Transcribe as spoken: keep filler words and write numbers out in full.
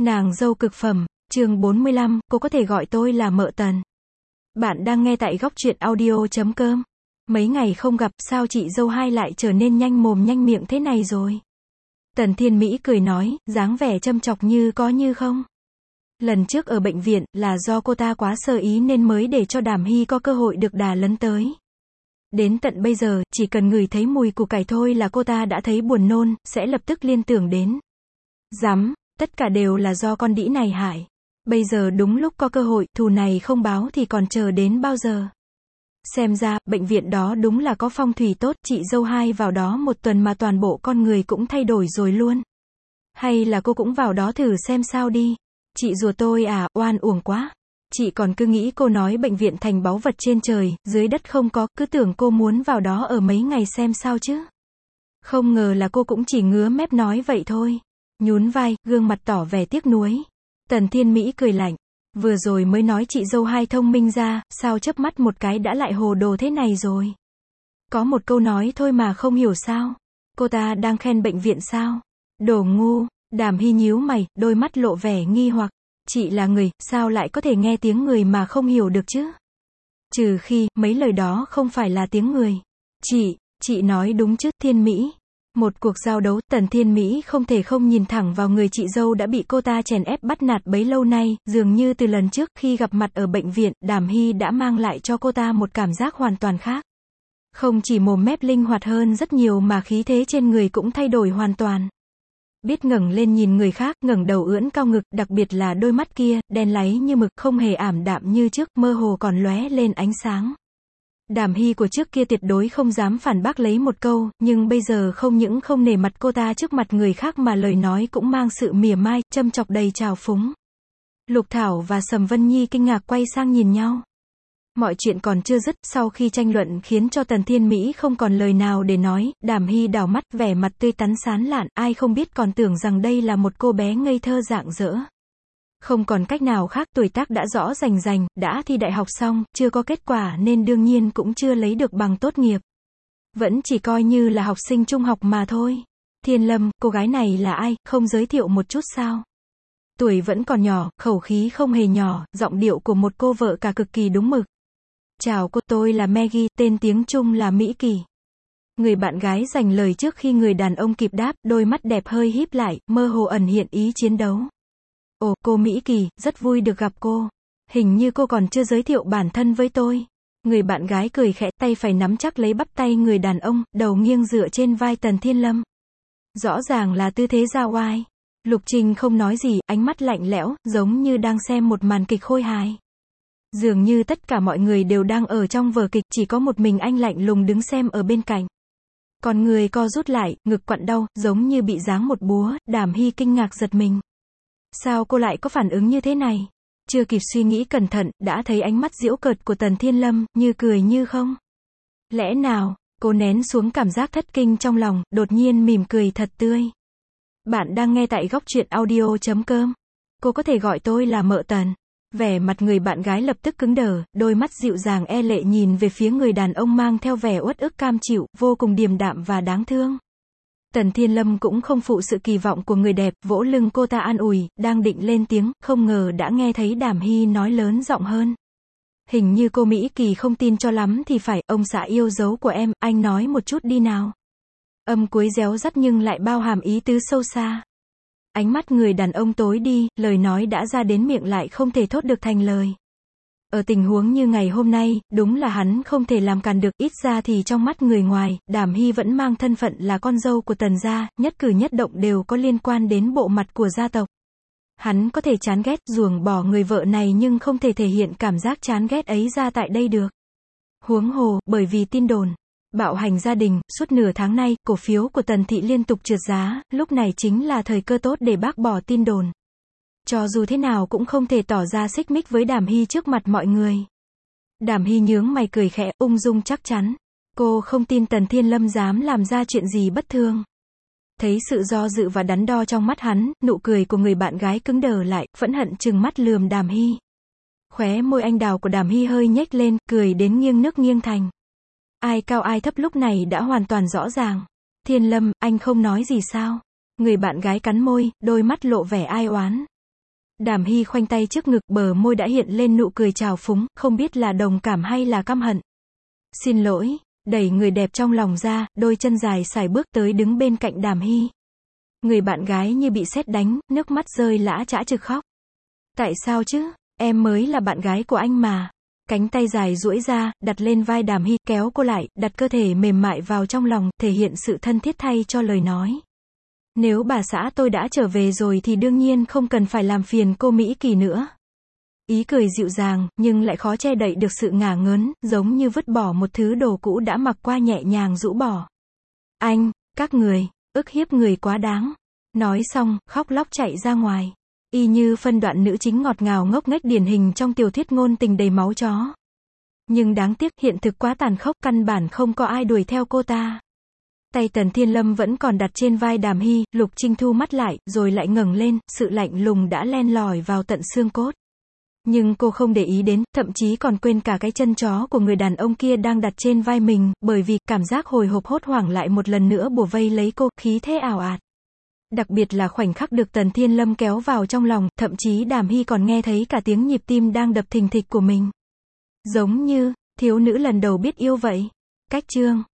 Nàng dâu cực phẩm, chương bốn mươi lăm, cô có thể gọi tôi là mợ Tần. Bạn đang nghe tại góc truyện audio chấm com. Mấy ngày không gặp, sao chị dâu hai lại trở nên nhanh mồm nhanh miệng thế này rồi? Tần Thiên Mỹ cười nói, dáng vẻ châm chọc như có như không. Lần trước ở bệnh viện, là do cô ta quá sơ ý nên mới để cho Đàm Hy có cơ hội được đà lấn tới. Đến tận bây giờ, chỉ cần ngửi thấy mùi củ cải thôi là cô ta đã thấy buồn nôn, sẽ lập tức liên tưởng đến. Dám, tất cả đều là do con đĩ này hại. Bây giờ đúng lúc có cơ hội, thù này không báo thì còn chờ đến bao giờ. Xem ra, bệnh viện đó đúng là có phong thủy tốt, chị dâu hai vào đó một tuần mà toàn bộ con người cũng thay đổi rồi luôn. Hay là cô cũng vào đó thử xem sao đi. Chị rùa tôi à, oan uổng quá. Chị còn cứ nghĩ cô nói bệnh viện thành báu vật trên trời, dưới đất không có, cứ tưởng cô muốn vào đó ở mấy ngày xem sao chứ. Không ngờ là cô cũng chỉ ngứa mép nói vậy thôi. Nhún vai, gương mặt tỏ vẻ tiếc nuối. Tần Thiên Mỹ cười lạnh. Vừa rồi mới nói chị dâu hai thông minh ra, sao chớp mắt một cái đã lại hồ đồ thế này rồi. Có một câu nói thôi mà không hiểu sao. Cô ta đang khen bệnh viện sao? Đồ ngu. Đàm Hy nhíu mày, đôi mắt lộ vẻ nghi hoặc. Chị là người, sao lại có thể nghe tiếng người mà không hiểu được chứ? Trừ khi, mấy lời đó không phải là tiếng người. Chị, chị nói đúng chứ, Thiên Mỹ. Một cuộc giao đấu, Tần Thiên Mỹ không thể không nhìn thẳng vào người chị dâu đã bị cô ta chèn ép bắt nạt bấy lâu nay, dường như từ lần trước khi gặp mặt ở bệnh viện, Đàm Hy đã mang lại cho cô ta một cảm giác hoàn toàn khác. Không chỉ mồm mép linh hoạt hơn rất nhiều mà khí thế trên người cũng thay đổi hoàn toàn. Biết ngẩng lên nhìn người khác, ngẩng đầu ưỡn cao ngực, đặc biệt là đôi mắt kia, đen láy như mực, không hề ảm đạm như trước, mơ hồ còn lóe lên ánh sáng. Đàm Hy của trước kia tuyệt đối không dám phản bác lấy một câu, nhưng bây giờ không những không nể mặt cô ta trước mặt người khác mà lời nói cũng mang sự mỉa mai, châm chọc đầy trào phúng. Lục Thảo và Sầm Vân Nhi kinh ngạc quay sang nhìn nhau. Mọi chuyện còn chưa dứt, sau khi tranh luận khiến cho Tần Thiên Mỹ không còn lời nào để nói, Đàm Hy đảo mắt, vẻ mặt tươi tắn sán lạn, ai không biết còn tưởng rằng đây là một cô bé ngây thơ rạng rỡ. Không còn cách nào khác, tuổi tác đã rõ rành rành, đã thi đại học xong, chưa có kết quả nên đương nhiên cũng chưa lấy được bằng tốt nghiệp. Vẫn chỉ coi như là học sinh trung học mà thôi. Thiên Lâm, cô gái này là ai, không giới thiệu một chút sao? Tuổi vẫn còn nhỏ, khẩu khí không hề nhỏ, giọng điệu của một cô vợ cả cực kỳ đúng mực. Chào cô, tôi là Maggie, tên tiếng Trung là Mỹ Kỳ. Người bạn gái dành lời trước khi người đàn ông kịp đáp, đôi mắt đẹp hơi híp lại, mơ hồ ẩn hiện ý chiến đấu. Ồ, cô Mỹ Kỳ, rất vui được gặp cô. Hình như cô còn chưa giới thiệu bản thân với tôi. Người bạn gái cười khẽ, tay phải nắm chắc lấy bắp tay người đàn ông, đầu nghiêng dựa trên vai Tần Thiên Lâm. Rõ ràng là tư thế ra oai. Lục Trình không nói gì, ánh mắt lạnh lẽo, giống như đang xem một màn kịch khôi hài. Dường như tất cả mọi người đều đang ở trong vở kịch, chỉ có một mình anh lạnh lùng đứng xem ở bên cạnh. Còn người co rút lại, ngực quặn đau, giống như bị giáng một búa, Đàm Hy kinh ngạc giật mình. Sao cô lại có phản ứng như thế này? Chưa kịp suy nghĩ cẩn thận, đã thấy ánh mắt giễu cợt của Tần Thiên Lâm, như cười như không. Lẽ nào, cô nén xuống cảm giác thất kinh trong lòng, đột nhiên mỉm cười thật tươi. Bạn đang nghe tại góc truyện audio chấm com. Cô có thể gọi tôi là mợ Tần. Vẻ mặt người bạn gái lập tức cứng đờ, đôi mắt dịu dàng e lệ nhìn về phía người đàn ông mang theo vẻ uất ức cam chịu, vô cùng điềm đạm và đáng thương. Tần Thiên Lâm cũng không phụ sự kỳ vọng của người đẹp, vỗ lưng cô ta an ủi, đang định lên tiếng, không ngờ đã nghe thấy Đàm Hy nói lớn giọng hơn. Hình như cô Mỹ Kỳ không tin cho lắm thì phải, ông xã yêu dấu của em, anh nói một chút đi nào. Âm cuối réo rắt nhưng lại bao hàm ý tứ sâu xa. Ánh mắt người đàn ông tối đi, lời nói đã ra đến miệng lại không thể thốt được thành lời. Ở tình huống như ngày hôm nay, đúng là hắn không thể làm cản được, ít ra thì trong mắt người ngoài, Đàm Hy vẫn mang thân phận là con dâu của Tần gia, nhất cử nhất động đều có liên quan đến bộ mặt của gia tộc. Hắn có thể chán ghét, ruồng bỏ người vợ này nhưng không thể thể hiện cảm giác chán ghét ấy ra tại đây được. Huống hồ, bởi vì tin đồn bạo hành gia đình, suốt nửa tháng nay, cổ phiếu của Tần thị liên tục trượt giá, lúc này chính là thời cơ tốt để bác bỏ tin đồn. Cho dù thế nào cũng không thể tỏ ra xích mích với Đàm Hy trước mặt mọi người. Đàm Hy nhướng mày cười khẽ, ung dung chắc chắn. Cô không tin Tần Thiên Lâm dám làm ra chuyện gì bất thường. Thấy sự do dự và đắn đo trong mắt hắn, nụ cười của người bạn gái cứng đờ lại, phẫn hận trừng mắt lườm Đàm Hy. Khóe môi anh đào của Đàm Hy hơi nhếch lên, cười đến nghiêng nước nghiêng thành. Ai cao ai thấp lúc này đã hoàn toàn rõ ràng. Thiên Lâm, anh không nói gì sao? Người bạn gái cắn môi, đôi mắt lộ vẻ ai oán. Đàm Hy khoanh tay trước ngực, bờ môi đã hiện lên nụ cười trào phúng, không biết là đồng cảm hay là căm hận. Xin lỗi, đẩy người đẹp trong lòng ra, đôi chân dài sải bước tới đứng bên cạnh Đàm Hy. Người bạn gái như bị sét đánh, nước mắt rơi lã chã trực khóc. Tại sao chứ, em mới là bạn gái của anh mà. Cánh tay dài duỗi ra, đặt lên vai Đàm Hy, kéo cô lại, đặt cơ thể mềm mại vào trong lòng, thể hiện sự thân thiết thay cho lời nói. Nếu bà xã tôi đã trở về rồi thì đương nhiên không cần phải làm phiền cô Mỹ Kỳ nữa. Ý cười dịu dàng, nhưng lại khó che đậy được sự ngả ngớn, giống như vứt bỏ một thứ đồ cũ đã mặc qua nhẹ nhàng rũ bỏ. Anh, các người, ức hiếp người quá đáng. Nói xong, khóc lóc chạy ra ngoài. Y như phân đoạn nữ chính ngọt ngào ngốc nghếch điển hình trong tiểu thuyết ngôn tình đầy máu chó. Nhưng đáng tiếc, hiện thực quá tàn khốc, căn bản không có ai đuổi theo cô ta. Tay Tần Thiên Lâm vẫn còn đặt trên vai Đàm Hy, Lục Trinh thu mắt lại, rồi lại ngẩng lên, sự lạnh lùng đã len lỏi vào tận xương cốt. Nhưng cô không để ý đến, thậm chí còn quên cả cái chân chó của người đàn ông kia đang đặt trên vai mình, bởi vì cảm giác hồi hộp hốt hoảng lại một lần nữa bủa vây lấy cô, khí thế ảo ạt. Đặc biệt là khoảnh khắc được Tần Thiên Lâm kéo vào trong lòng, thậm chí Đàm Hy còn nghe thấy cả tiếng nhịp tim đang đập thình thịch của mình. Giống như thiếu nữ lần đầu biết yêu vậy. Cách chương